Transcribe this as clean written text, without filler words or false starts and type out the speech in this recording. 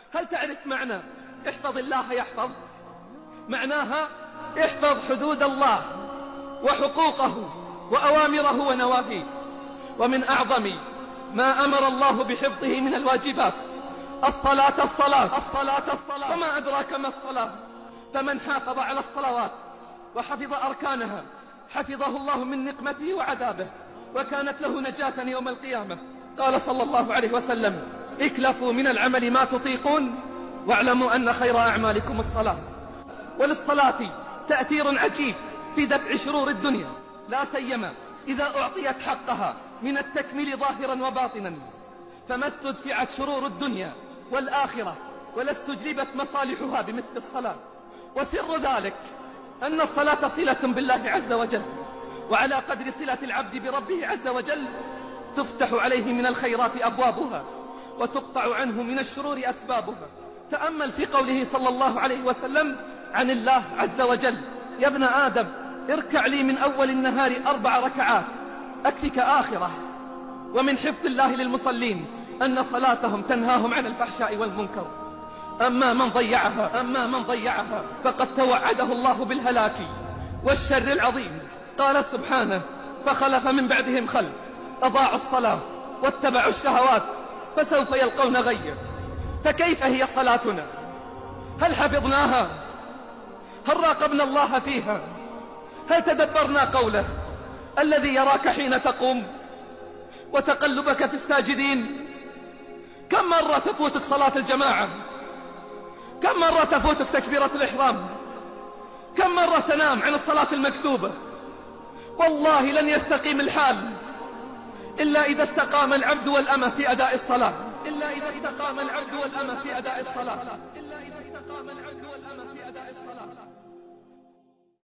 هل تعرف معنى احفظ الله يحفظ؟ معناها احفظ حدود الله وحقوقه وأوامره ونواهيه. ومن أعظم ما أمر الله بحفظه من الواجبات الصلاة. وما أدراك ما الصلاة؟ فمن حافظ على الصلوات وحفظ أركانها حفظه الله من نقمته وعذابه، وكانت له نجاة يوم القيامة. قال صلى الله عليه وسلم: اكلفوا من العمل ما تطيقون واعلموا أن خير أعمالكم الصلاة. وللصلاة تأثير عجيب في دفع شرور الدنيا، لا سيما إذا أعطيت حقها من التكميل ظاهرا وباطنا، فما استدفعت شرور الدنيا والآخرة ولا استجلبت مصالحها بمثل الصلاة. وسر ذلك أن الصلاة صلة بالله عز وجل، وعلى قدر صلة العبد بربه عز وجل تفتح عليه من الخيرات أبوابها وتقطع عنه من الشرور أسبابها. تأمل في قوله صلى الله عليه وسلم عن الله عز وجل: يا ابن آدم اركع لي من أول النهار 4 ركعات أكفك آخرة. ومن حفظ الله للمصلين أن صلاتهم تنهاهم عن الفحشاء والمنكر. أما من ضيعها فقد توعده الله بالهلاك والشر العظيم. قال سبحانه: فخلف من بعدهم خلف أضاعوا الصلاة واتبعوا الشهوات فسوف يلقون غيا. فكيف هي صلاتنا؟ هل حفظناها؟ هل راقبنا الله فيها؟ هل تدبرنا قوله الذي يراك حين تقوم وتقلبك في الساجدين؟ كم مرة تفوتك صلاة الجماعة؟ كم مرة تفوتك تكبيرة الإحرام؟ كم مرة تنام عن الصلاة المكتوبة؟ والله لن يستقيم الحال إلا إذا استقام العبد والأمة في أداء الصلاة. إلا إذا استقام العبد والأمة في أداء الصلاة.